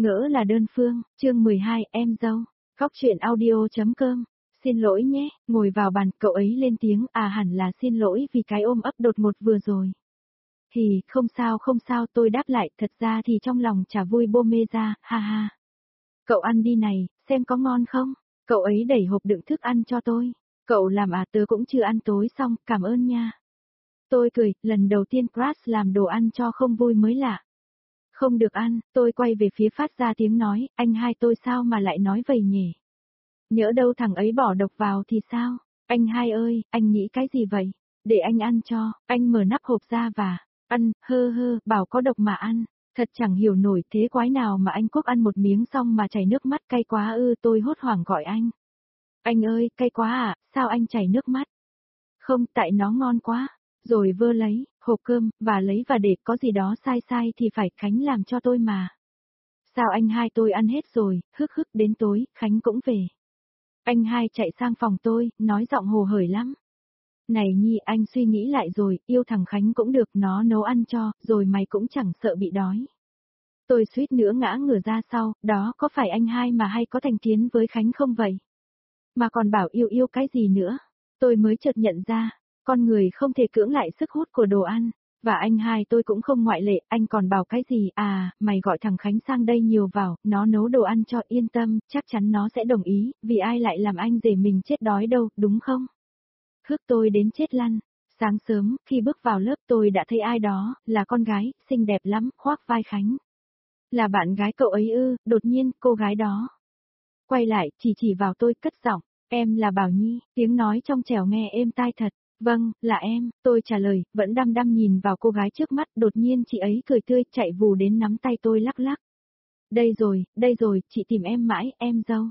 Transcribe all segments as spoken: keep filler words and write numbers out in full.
Ngỡ là đơn phương, chương mười hai, em dâu. Góc truyện audio.com. Xin lỗi nhé, ngồi vào bàn, cậu ấy lên tiếng, à hẳn là xin lỗi vì cái ôm ấp đột ngột vừa rồi. Thì, không sao không sao, tôi đáp lại, thật ra thì trong lòng chả vui bô mê ra, ha ha. Cậu ăn đi này, xem có ngon không? Cậu ấy đẩy hộp đựng thức ăn cho tôi. Cậu làm à, tớ cũng chưa ăn tối xong, cảm ơn nha. Tôi cười, lần đầu tiên Crush làm đồ ăn cho không vui mới lạ. Không được ăn, tôi quay về phía phát ra tiếng nói, anh hai tôi sao mà lại nói vậy nhỉ? Nhỡ đâu thằng ấy bỏ độc vào thì sao? Anh hai ơi, anh nghĩ cái gì vậy? Để anh ăn cho, anh mở nắp hộp ra và ăn, hơ hơ, bảo có độc mà ăn. Thật chẳng hiểu nổi thế quái nào mà anh Quốc ăn một miếng xong mà chảy nước mắt, cay quá ư, tôi hốt hoảng gọi anh. Anh ơi, cay quá à, sao anh chảy nước mắt? Không, tại nó ngon quá. Rồi vơ lấy, hộp cơm, và lấy và để có gì đó sai sai thì phải Khánh làm cho tôi mà. Sao anh hai tôi ăn hết rồi, hức hức đến tối, Khánh cũng về. Anh hai chạy sang phòng tôi, nói giọng hồ hởi lắm. Này Nhi, anh suy nghĩ lại rồi, yêu thằng Khánh cũng được, nó nấu ăn cho, rồi mày cũng chẳng sợ bị đói. Tôi suýt nữa ngã ngửa ra sau, đó có phải anh hai mà hay có thành kiến với Khánh không vậy? Mà còn bảo yêu yêu cái gì nữa? Tôi mới chợt nhận ra, con người không thể cưỡng lại sức hút của đồ ăn. Và anh hai tôi cũng không ngoại lệ, anh còn bảo cái gì, à, mày gọi thằng Khánh sang đây nhiều vào, nó nấu đồ ăn cho, yên tâm, chắc chắn nó sẽ đồng ý, vì ai lại làm anh rể mình chết đói đâu, đúng không? Hức tôi đến chết lăn. Sáng sớm, khi bước vào lớp tôi đã thấy ai đó, là con gái, xinh đẹp lắm, khoác vai Khánh. Là bạn gái cậu ấy ư, đột nhiên, cô gái đó quay lại, chỉ chỉ vào tôi, cất giọng, em là Bảo Nhi, tiếng nói trong trẻo nghe êm tai thật. Vâng, là em, tôi trả lời, vẫn đăm đăm nhìn vào cô gái trước mắt, đột nhiên chị ấy cười tươi, chạy vù đến nắm tay tôi lắc lắc. Đây rồi, đây rồi, chị tìm em mãi, em dâu.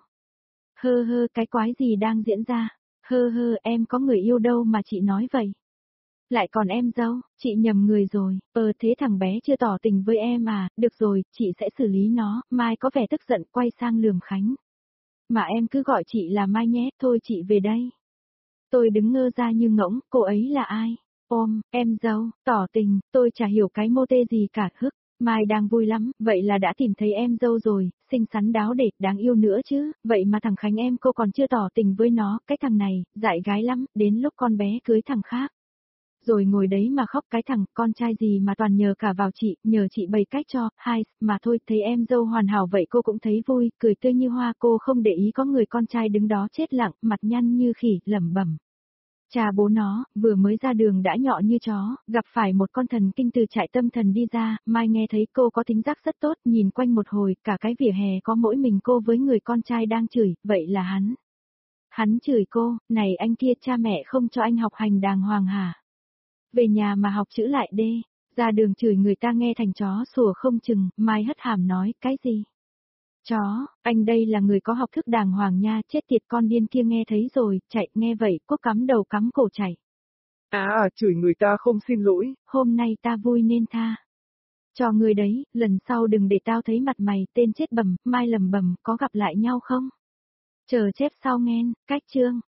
Hơ hơ, cái quái gì đang diễn ra? Hơ hơ, em có người yêu đâu mà chị nói vậy? Lại còn em dâu, chị nhầm người rồi, ờ thế thằng bé chưa tỏ tình với em à, được rồi, chị sẽ xử lý nó, Mai có vẻ tức giận quay sang lườm Khánh. Mà em cứ gọi chị là Mai nhé, thôi chị về đây. Tôi đứng ngơ ra như ngỗng, cô ấy là ai? Ôm, em dâu, tỏ tình, tôi chả hiểu cái mô tê gì cả, hức. Mai đang vui lắm, vậy là đã tìm thấy em dâu rồi, xinh xắn đáo để, đáng yêu nữa chứ, vậy mà thằng Khánh em cô còn chưa tỏ tình với nó, cái thằng này, dại gái lắm, đến lúc con bé cưới thằng khác. Rồi ngồi đấy mà khóc cái thằng, con trai gì mà toàn nhờ cả vào chị, nhờ chị bày cách cho, hai, mà thôi, thấy em dâu hoàn hảo vậy cô cũng thấy vui, cười tươi như hoa, cô không để ý có người con trai đứng đó chết lặng, mặt nhăn như khỉ, lẩm bẩm. Cha bố nó, vừa mới ra đường đã nhọ như chó, gặp phải một con thần kinh từ trại tâm thần đi ra, Mai nghe thấy cô có tính giác rất tốt, nhìn quanh một hồi, cả cái vỉa hè có mỗi mình cô với người con trai đang chửi, vậy là hắn. Hắn chửi cô, này anh kia cha mẹ không cho anh học hành đàng hoàng hả? Về nhà mà học chữ lại đê, ra đường chửi người ta nghe thành chó sủa không chừng, Mai hất hàm nói, cái gì? Chó, anh đây là người có học thức đàng hoàng nha, chết tiệt con điên kia nghe thấy rồi, chạy, nghe vậy, Quốc cắm đầu cắm cổ chạy. À à, chửi người ta không xin lỗi. Hôm nay ta vui nên tha. Cho người đấy, lần sau đừng để tao thấy mặt mày, tên chết bầm, Mai lầm bầm, có gặp lại nhau không? Chờ chép sau nghen, cách chương.